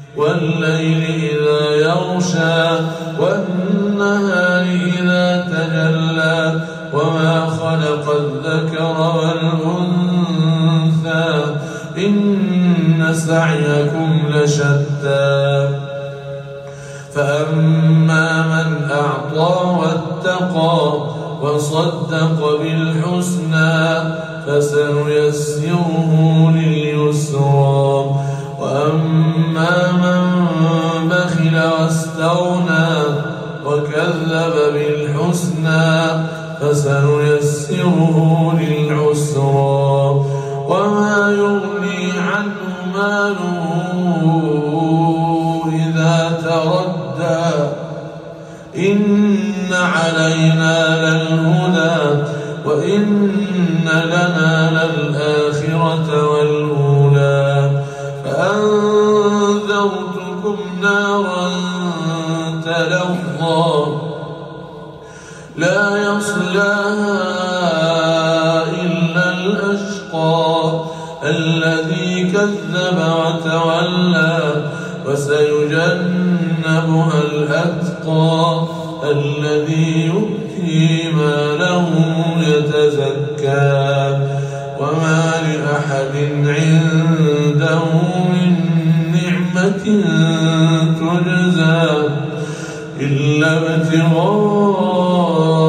والليل إذا يغشى والنهار إذا تجلى وما خلق الذكر والأنثى إن سعيكم لشتى فأما من أعطى واتقى وصدق بالحسنى فسنيسره لليسرى وأما من بخل واستغنى وكذب بالحسنى فسنيسره للعسرى وما يغني عنه ماله إذا تردى إن علينا للهدى وإن لنا للآخرة والأولى فأنذرتكم نارا تلظى لا يصلاها إلا الأشقى الذي كذب وتولى وسيجنبها الأتقى الذي يؤتي ماله يتزكى وما لأحد عنده من نعمة تجزى إلا ابتغاء